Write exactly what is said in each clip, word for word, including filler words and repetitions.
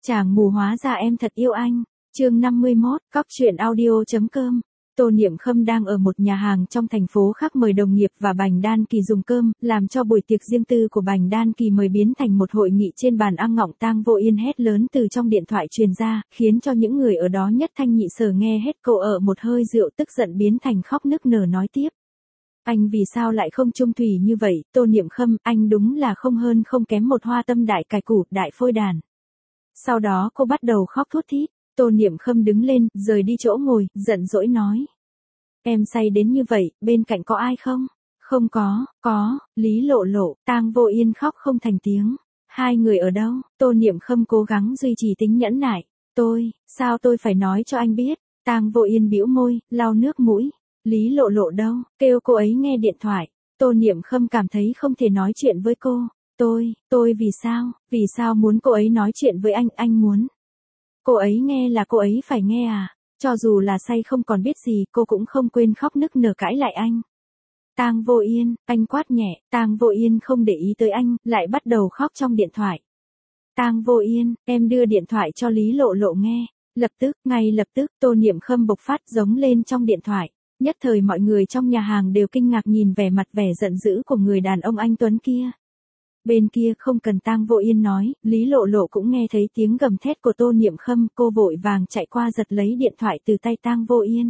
Chàng mù hóa ra em thật yêu anh. Chương năm mươi mốt, cóc truyện audio.com. Tô Niệm Khâm đang ở một nhà hàng trong thành phố khác mời đồng nghiệp và Bành Đan Kỳ dùng cơm, làm cho buổi tiệc riêng tư của Bành Đan Kỳ mời biến thành một hội nghị trên bàn ăn ngọng Tang Vô Yên hét lớn từ trong điện thoại truyền ra, khiến cho những người ở đó nhất thanh nhị sở nghe hết cô ở một hơi rượu tức giận biến thành khóc nức nở nói tiếp. Anh vì sao lại không trung thủy như vậy, Tô Niệm Khâm, anh đúng là không hơn không kém một hoa tâm đại cài củ, đại phôi đàn. Sau đó cô bắt đầu khóc thút thít. Tô Niệm Khâm đứng lên, rời đi chỗ ngồi, giận dỗi nói. Em say đến như vậy, bên cạnh có ai không? Không có, có, Lý Lộ Lộ, Tang Vô Yên khóc không thành tiếng. Hai người ở đâu? Tô Niệm Khâm cố gắng duy trì tính nhẫn nại. Tôi, sao tôi phải nói cho anh biết? Tang Vô Yên bĩu môi, lau nước mũi. Lý Lộ Lộ đâu? Kêu cô ấy nghe điện thoại. Tô Niệm Khâm cảm thấy không thể nói chuyện với cô. Tôi, tôi vì sao? Vì sao muốn cô ấy nói chuyện với anh, anh muốn? Cô ấy nghe là cô ấy phải nghe à? Cho dù là say không còn biết gì, cô cũng không quên khóc nức nở cãi lại anh. Tang Vô Yên, anh quát nhẹ, Tang Vô Yên không để ý tới anh, lại bắt đầu khóc trong điện thoại. Tang Vô Yên, em đưa điện thoại cho Lý Lộ Lộ nghe. Lập tức, ngay lập tức, Tô Niệm Khâm bộc phát giống lên trong điện thoại. Nhất thời mọi người trong nhà hàng đều kinh ngạc nhìn vẻ mặt vẻ giận dữ của người đàn ông anh tuấn kia. Bên kia không cần Tang Vô Yên nói, Lý Lộ Lộ cũng nghe thấy tiếng gầm thét của Tô Niệm Khâm, cô vội vàng chạy qua giật lấy điện thoại từ tay Tang Vô Yên.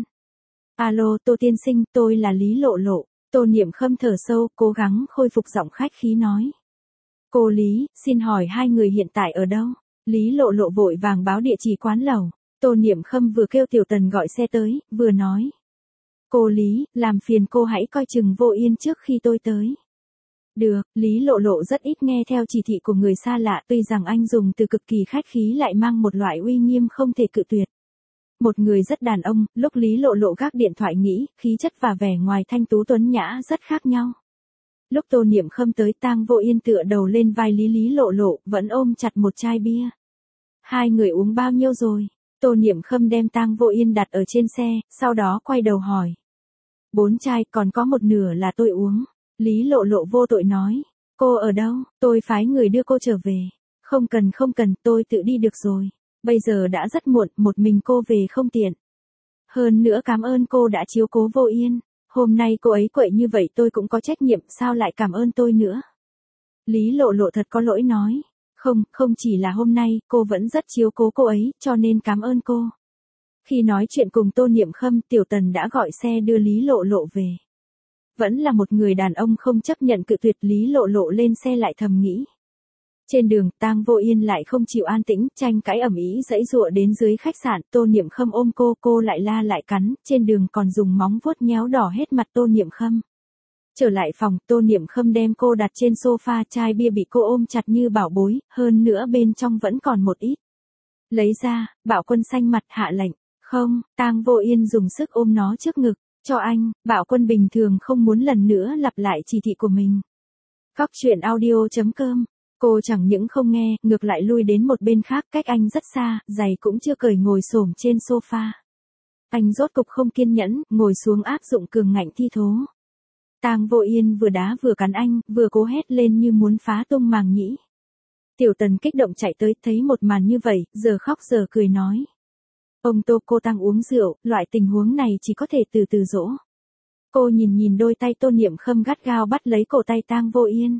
Alo, Tô tiên sinh, tôi là Lý Lộ Lộ. Tô Niệm Khâm thở sâu, cố gắng khôi phục giọng khách khí nói. Cô Lý, xin hỏi hai người hiện tại ở đâu? Lý Lộ Lộ vội vàng báo địa chỉ quán lẩu. Tô Niệm Khâm vừa kêu Tiểu Tần gọi xe tới, vừa nói. Cô Lý, làm phiền cô hãy coi chừng Vô Yên trước khi tôi tới. Được, Lý Lộ Lộ rất ít nghe theo chỉ thị của người xa lạ, tuy rằng anh dùng từ cực kỳ khách khí lại mang một loại uy nghiêm không thể cự tuyệt. Một người rất đàn ông, lúc Lý Lộ Lộ gác điện thoại nghĩ, khí chất và vẻ ngoài thanh tú tuấn nhã rất khác nhau. Lúc Tô Niệm Khâm tới, Tang Vô Yên tựa đầu lên vai Lý Lý Lộ Lộ, vẫn ôm chặt một chai bia. Hai người uống bao nhiêu rồi? Tô Niệm Khâm đem Tang Vô Yên đặt ở trên xe, sau đó quay đầu hỏi. Bốn chai, còn có một nửa là tôi uống. Lý Lộ Lộ vô tội nói. Cô ở đâu? Tôi phái người đưa cô trở về. Không cần không cần, tôi tự đi được rồi. Bây giờ đã rất muộn, một mình cô về không tiện. Hơn nữa cảm ơn cô đã chiếu cố Vô Yên. Hôm nay cô ấy quậy như vậy tôi cũng có trách nhiệm, sao lại cảm ơn tôi nữa? Lý Lộ Lộ thật có lỗi nói. Không, không chỉ là hôm nay, cô vẫn rất chiếu cố cô ấy, cho nên cảm ơn cô. Khi nói chuyện cùng Tô Niệm Khâm, Tiểu Tần đã gọi xe đưa Lý Lộ Lộ về. Vẫn là một người đàn ông không chấp nhận cự tuyệt, Lý Lộ Lộ lên xe lại thầm nghĩ. Trên đường, Tang Vô Yên lại không chịu an tĩnh, tranh cãi ầm ĩ giãy giụa đến dưới khách sạn, Tô Niệm Khâm ôm cô, cô lại la lại cắn, trên đường còn dùng móng vuốt nhéo đỏ hết mặt Tô Niệm Khâm. Trở lại phòng, Tô Niệm Khâm đem cô đặt trên sofa, chai bia bị cô ôm chặt như bảo bối, hơn nữa bên trong vẫn còn một ít. Lấy ra, Bảo Quân xanh mặt hạ lệnh. Không, Tang Vô Yên dùng sức ôm nó trước ngực. Cho anh, Bảo Quân bình thường không muốn lần nữa lặp lại chỉ thị của mình. Cóc truyện audio.com. Cô chẳng những không nghe, ngược lại lui đến một bên khác cách anh rất xa, giày cũng chưa cởi ngồi xổm trên sofa. Anh rốt cục không kiên nhẫn, ngồi xuống áp dụng cường ngạnh thi thố. Tang Vô Yên vừa đá vừa cắn anh, vừa cố hét lên như muốn phá tung màng nhĩ. Tiểu Tần kích động chạy tới, thấy một màn như vậy, giờ khóc giờ cười nói. Ông Tô, cô đang uống rượu, loại tình huống này chỉ có thể từ từ dỗ. Cô nhìn nhìn đôi tay Tô Niệm Khâm gắt gao bắt lấy cổ tay Tang Vô Yên.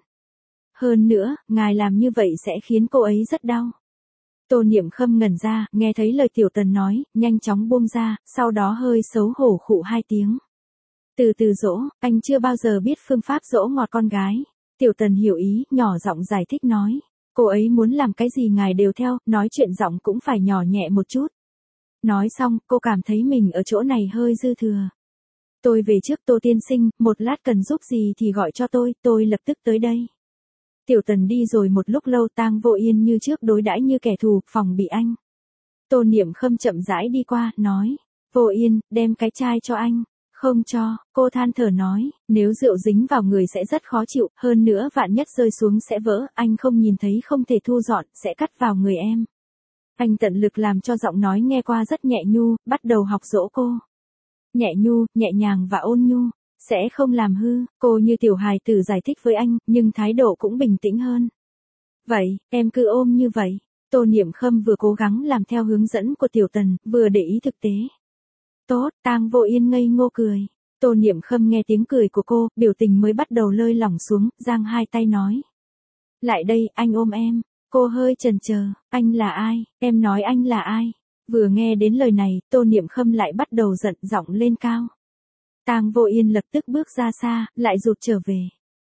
Hơn nữa, ngài làm như vậy sẽ khiến cô ấy rất đau. Tô Niệm Khâm ngẩn ra, nghe thấy lời Tiểu Tần nói, nhanh chóng buông ra, sau đó hơi xấu hổ khụ hai tiếng. Từ từ dỗ, anh chưa bao giờ biết phương pháp dỗ ngọt con gái. Tiểu Tần hiểu ý, nhỏ giọng giải thích nói. Cô ấy muốn làm cái gì ngài đều theo, nói chuyện giọng cũng phải nhỏ nhẹ một chút. Nói xong, cô cảm thấy mình ở chỗ này hơi dư thừa. Tôi về trước Tô tiên sinh, một lát cần giúp gì thì gọi cho tôi, tôi lập tức tới đây. Tiểu Tần đi rồi một lúc lâu, Tang Vô Yên như trước đối đãi như kẻ thù, phòng bị anh. Tô Niệm Khâm chậm rãi đi qua, nói. Vô Yên, đem cái chai cho anh. Không cho, cô than thở nói, nếu rượu dính vào người sẽ rất khó chịu, hơn nữa vạn nhất rơi xuống sẽ vỡ, anh không nhìn thấy không thể thu dọn, sẽ cắt vào người em. Anh tận lực làm cho giọng nói nghe qua rất nhẹ nhu, bắt đầu học dỗ cô. Nhẹ nhu, nhẹ nhàng và ôn nhu, sẽ không làm hư, cô như tiểu hài tử giải thích với anh, nhưng thái độ cũng bình tĩnh hơn. Vậy, em cứ ôm như vậy. Tô Niệm Khâm vừa cố gắng làm theo hướng dẫn của Tiểu Tần, vừa để ý thực tế. Tốt, Tang Vô Yên ngây ngô cười. Tô Niệm Khâm nghe tiếng cười của cô, biểu tình mới bắt đầu lơi lỏng xuống, giang hai tay nói. Lại đây, anh ôm em. Cô hơi chần chờ, anh là ai, em nói anh là ai. Vừa nghe đến lời này, Tô Niệm Khâm lại bắt đầu giận giọng lên cao. Tang Vô Yên lập tức bước ra xa, lại rụt trở về.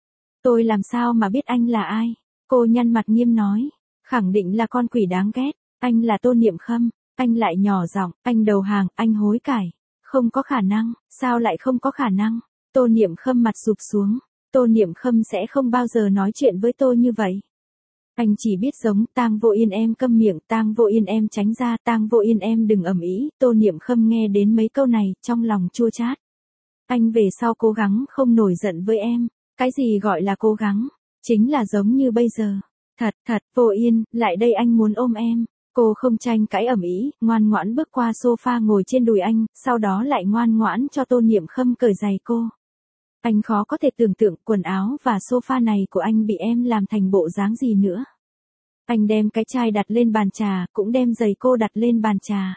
Tôi làm sao mà biết anh là ai? Cô nhăn mặt nghiêm nói. Khẳng định là con quỷ đáng ghét, anh là Tô Niệm Khâm. Anh lại nhỏ giọng, anh đầu hàng, anh hối cải. Không có khả năng, sao lại không có khả năng? Tô Niệm Khâm mặt sụp xuống. Tô Niệm Khâm sẽ không bao giờ nói chuyện với tôi như vậy. Anh chỉ biết giống, Tang Vô Yên em câm miệng, Tang Vô Yên em tránh ra, Tang Vô Yên em đừng ầm ĩ. Tô Niệm Khâm nghe đến mấy câu này, trong lòng chua chát. Anh về sau cố gắng không nổi giận với em. Cái gì gọi là cố gắng? Chính là giống như bây giờ. Thật, thật, Vô Yên, lại đây anh muốn ôm em. Cô không tranh cãi ầm ĩ, ngoan ngoãn bước qua sofa ngồi trên đùi anh, sau đó lại ngoan ngoãn cho Tô Niệm Khâm cởi giày cô. Anh khó có thể tưởng tượng quần áo và sofa này của anh bị em làm thành bộ dáng gì nữa. Anh đem cái chai đặt lên bàn trà, cũng đem giày cô đặt lên bàn trà.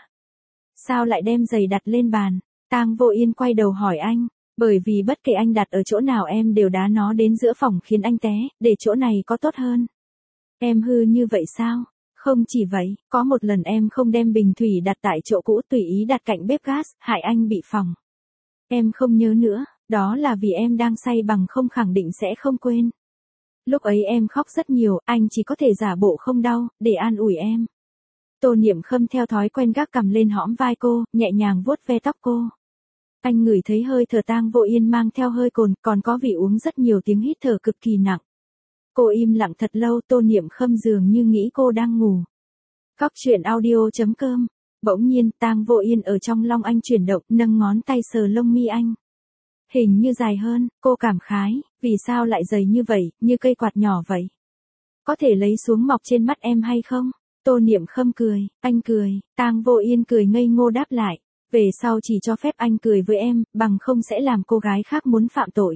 Sao lại đem giày đặt lên bàn? Tang Vô Yên quay đầu hỏi anh, bởi vì bất kể anh đặt ở chỗ nào em đều đá nó đến giữa phòng khiến anh té, để chỗ này có tốt hơn. Em hư như vậy sao? Không chỉ vậy, có một lần em không đem bình thủy đặt tại chỗ cũ tùy ý đặt cạnh bếp gas, hại anh bị phỏng. Em không nhớ nữa, đó là vì em đang say bằng không khẳng định sẽ không quên. Lúc ấy em khóc rất nhiều, anh chỉ có thể giả bộ không đau, để an ủi em. Tô Niệm Khâm theo thói quen gác cằm lên hõm vai cô, nhẹ nhàng vuốt ve tóc cô. Anh ngửi thấy hơi thở Tang Vô Yên mang theo hơi cồn, còn có vị uống rất nhiều tiếng hít thở cực kỳ nặng. Cô im lặng thật lâu, Tô Niệm Khâm dường như nghĩ cô đang ngủ. Cóc truyện audio chấm com. Bỗng nhiên, Tang Vô Yên ở trong lòng anh chuyển động, nâng ngón tay sờ lông mi anh. Hình như dài hơn, cô cảm khái, vì sao lại dày như vậy, như cây quạt nhỏ vậy. Có thể lấy xuống mọc trên mắt em hay không? Tô Niệm Khâm cười, anh cười, Tang Vô Yên cười ngây ngô đáp lại. Về sau chỉ cho phép anh cười với em, bằng không sẽ làm cô gái khác muốn phạm tội.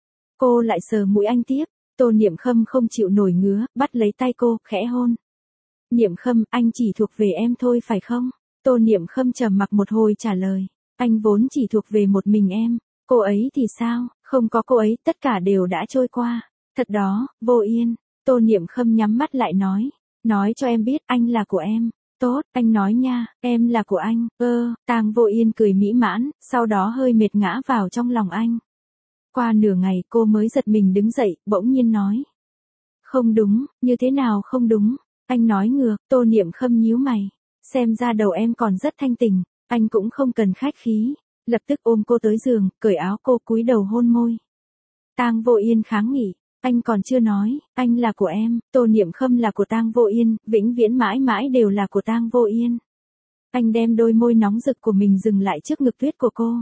Cô lại sờ mũi anh tiếp. Tô Niệm Khâm không chịu nổi ngứa, bắt lấy tay cô, khẽ hôn. Niệm Khâm, anh chỉ thuộc về em thôi phải không? Tô Niệm Khâm trầm mặc một hồi trả lời. Anh vốn chỉ thuộc về một mình em. Cô ấy thì sao? Không có cô ấy, tất cả đều đã trôi qua. Thật đó, Vô Yên. Tô Niệm Khâm nhắm mắt lại nói. Nói cho em biết, anh là của em. Tốt, anh nói nha, em là của anh. Ơ, Tang Vô Yên cười mỹ mãn, sau đó hơi mệt ngã vào trong lòng anh. Qua nửa ngày cô mới giật mình đứng dậy, bỗng nhiên nói. Không đúng, như thế nào không đúng? Anh nói ngược, Tô Niệm Khâm nhíu mày. Xem ra đầu em còn rất thanh tình, anh cũng không cần khách khí. Lập tức ôm cô tới giường, cởi áo cô cúi đầu hôn môi. Tang Vô Yên kháng nghị, anh còn chưa nói, anh là của em, Tô Niệm Khâm là của Tang Vô Yên, vĩnh viễn mãi mãi đều là của Tang Vô Yên. Anh đem đôi môi nóng rực của mình dừng lại trước ngực tuyết của cô.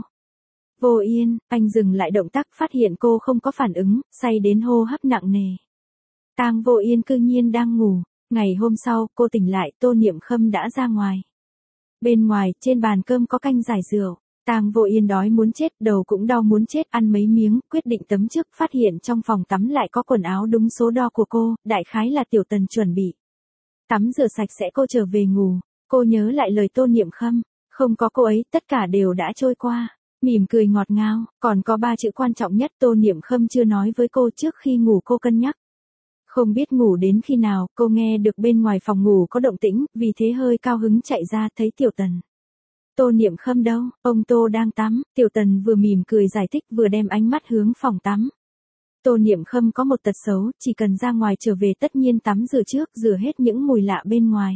Vô Yên, anh dừng lại động tác phát hiện cô không có phản ứng, say đến hô hấp nặng nề. Tang Vô Yên cư nhiên đang ngủ, ngày hôm sau cô tỉnh lại, Tô Niệm Khâm đã ra ngoài. Bên ngoài, trên bàn cơm có canh giải rượu, Tang Vô Yên đói muốn chết, đầu cũng đau muốn chết, ăn mấy miếng, quyết định tắm trước, phát hiện trong phòng tắm lại có quần áo đúng số đo của cô, đại khái là Tiểu Tần chuẩn bị. Tắm rửa sạch sẽ cô trở về ngủ, cô nhớ lại lời Tô Niệm Khâm, không có cô ấy, tất cả đều đã trôi qua. Mỉm cười ngọt ngào, còn có ba chữ quan trọng nhất Tô Niệm Khâm chưa nói với cô trước khi ngủ cô cân nhắc. Không biết ngủ đến khi nào, cô nghe được bên ngoài phòng ngủ có động tĩnh, vì thế hơi cao hứng chạy ra thấy Tiểu Tần. Tô Niệm Khâm đâu, ông Tô đang tắm, Tiểu Tần vừa mỉm cười giải thích vừa đem ánh mắt hướng phòng tắm. Tô Niệm Khâm có một tật xấu, chỉ cần ra ngoài trở về tất nhiên tắm rửa trước, rửa hết những mùi lạ bên ngoài.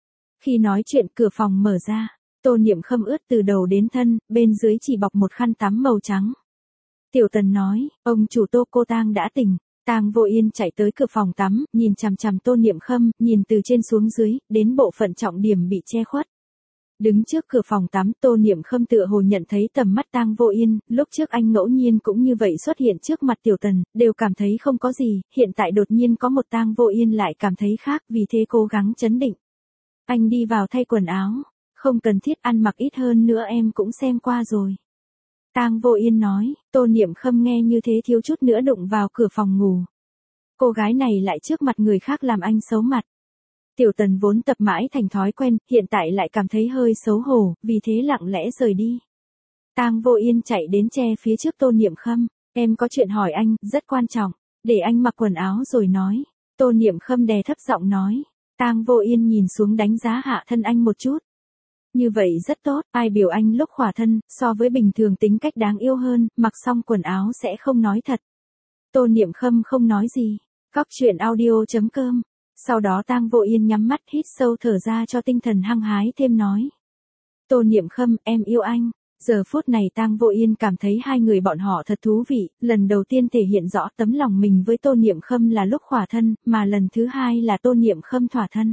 Khi nói chuyện cửa phòng mở ra. Tô Niệm Khâm ướt từ đầu đến thân, bên dưới chỉ bọc một khăn tắm màu trắng. Tiểu Tần nói, ông chủ Tô cô Tang đã tỉnh. Tang Vô Yên chạy tới cửa phòng tắm, nhìn chằm chằm Tô Niệm Khâm, nhìn từ trên xuống dưới, đến bộ phận trọng điểm bị che khuất. Đứng trước cửa phòng tắm, Tô Niệm Khâm tựa hồ nhận thấy tầm mắt Tang Vô Yên, lúc trước anh ngẫu nhiên cũng như vậy xuất hiện trước mặt Tiểu Tần, đều cảm thấy không có gì, hiện tại đột nhiên có một Tang Vô Yên lại cảm thấy khác, vì thế cố gắng trấn định. Anh đi vào thay quần áo. Không cần thiết ăn mặc ít hơn nữa em cũng xem qua rồi. Tang Vô Yên nói, Tô Niệm Khâm nghe như thế thiếu chút nữa đụng vào cửa phòng ngủ. Cô gái này lại trước mặt người khác làm anh xấu mặt. Tiểu Tần vốn tập mãi thành thói quen, hiện tại lại cảm thấy hơi xấu hổ, vì thế lặng lẽ rời đi. Tang Vô Yên chạy đến che phía trước Tô Niệm Khâm, em có chuyện hỏi anh, rất quan trọng, để anh mặc quần áo rồi nói. Tô Niệm Khâm đè thấp giọng nói. Tang Vô Yên nhìn xuống đánh giá hạ thân anh một chút. Như vậy rất tốt, ai biểu anh lúc khỏa thân, so với bình thường tính cách đáng yêu hơn, mặc xong quần áo sẽ không nói thật. Tô Niệm Khâm không nói gì. Cóc truyện audio chấm com. Sau đó Tang Vô Yên nhắm mắt hít sâu thở ra cho tinh thần hăng hái thêm nói. Tô Niệm Khâm, em yêu anh. Giờ phút này Tang Vô Yên cảm thấy hai người bọn họ thật thú vị, lần đầu tiên thể hiện rõ tấm lòng mình với Tô Niệm Khâm là lúc khỏa thân, mà lần thứ hai là Tô Niệm Khâm thỏa thân.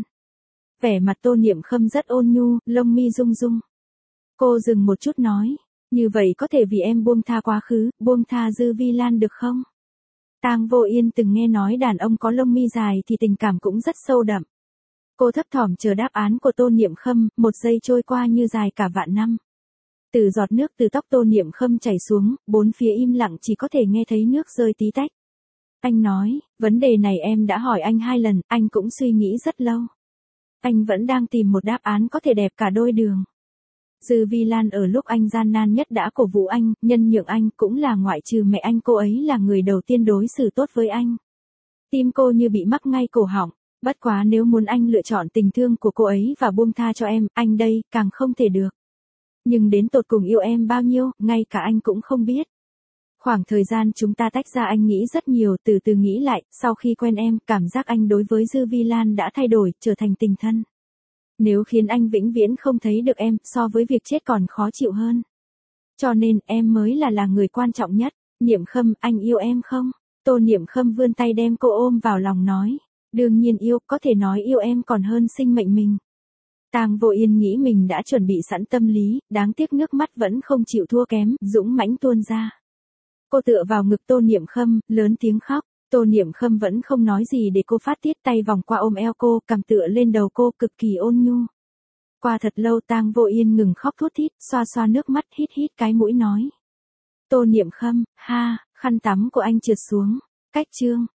Vẻ mặt Tô Niệm Khâm rất ôn nhu, lông mi rung rung. Cô dừng một chút nói, như vậy có thể vì em buông tha quá khứ, buông tha Dư Vi Lan được không? Tang Vô Yên từng nghe nói đàn ông có lông mi dài thì tình cảm cũng rất sâu đậm. Cô thấp thỏm chờ đáp án của Tô Niệm Khâm, một giây trôi qua như dài cả vạn năm. Từ giọt nước từ tóc Tô Niệm Khâm chảy xuống, bốn phía im lặng chỉ có thể nghe thấy nước rơi tí tách. Anh nói, vấn đề này em đã hỏi anh hai lần, anh cũng suy nghĩ rất lâu. Anh vẫn đang tìm một đáp án có thể đẹp cả đôi đường. Dư Vi Lan ở lúc anh gian nan nhất đã cổ vũ anh, nhân nhượng anh, cũng là ngoại trừ mẹ anh cô ấy là người đầu tiên đối xử tốt với anh. Tim cô như bị mắc ngay cổ họng, bất quá nếu muốn anh lựa chọn tình thương của cô ấy và buông tha cho em, anh đây, càng không thể được. Nhưng đến tột cùng yêu em bao nhiêu, ngay cả anh cũng không biết. Khoảng thời gian chúng ta tách ra anh nghĩ rất nhiều, từ từ nghĩ lại, sau khi quen em, cảm giác anh đối với Dư Vi Lan đã thay đổi, trở thành tình thân. Nếu khiến anh vĩnh viễn không thấy được em, so với việc chết còn khó chịu hơn. Cho nên, em mới là là người quan trọng nhất. Niệm Khâm, anh yêu em không? Tô Niệm Khâm vươn tay đem cô ôm vào lòng nói. Đương nhiên yêu, có thể nói yêu em còn hơn sinh mệnh mình. Tang Vô Yên nghĩ mình đã chuẩn bị sẵn tâm lý, đáng tiếc nước mắt vẫn không chịu thua kém, dũng mãnh tuôn ra. Cô tựa vào ngực Tô Niệm Khâm, lớn tiếng khóc. Tô Niệm Khâm vẫn không nói gì để cô phát tiết, tay vòng qua ôm eo cô, cằm tựa lên đầu cô, cực kỳ ôn nhu. Qua thật lâu Tang Vô Yên ngừng khóc thút thít, xoa xoa nước mắt, hít hít cái mũi nói. Tô Niệm Khâm, ha, khăn tắm của anh trượt xuống. Cách chương.